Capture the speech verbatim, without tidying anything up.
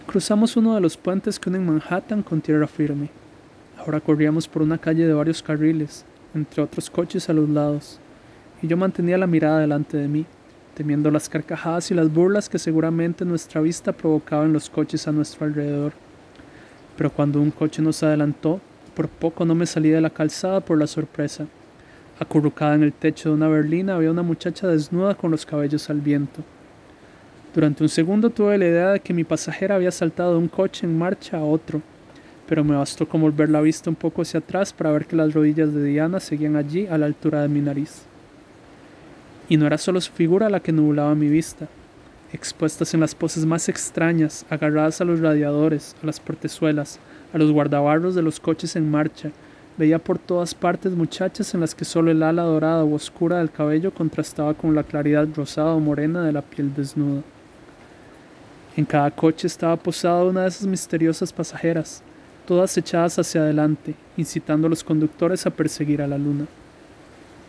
Cruzamos uno de los puentes que unen Manhattan con tierra firme. Ahora corríamos por una calle de varios carriles, entre otros coches a los lados, y yo mantenía la mirada delante de mí, temiendo las carcajadas y las burlas que seguramente nuestra vista provocaba en los coches a nuestro alrededor. Pero cuando un coche nos adelantó, por poco no me salí de la calzada por la sorpresa. Acurrucada en el techo de una berlina había una muchacha desnuda con los cabellos al viento. Durante un segundo tuve la idea de que mi pasajera había saltado de un coche en marcha a otro, pero me bastó con volver la vista un poco hacia atrás para ver que las rodillas de Diana seguían allí a la altura de mi nariz. Y no era solo su figura la que nublaba mi vista. Expuestas en las poses más extrañas, agarradas a los radiadores, a las portezuelas, a los guardabarros de los coches en marcha, veía por todas partes muchachas en las que solo el ala dorada u oscura del cabello contrastaba con la claridad rosada o morena de la piel desnuda. En cada coche estaba posada una de esas misteriosas pasajeras, todas echadas hacia adelante, incitando a los conductores a perseguir a la luna.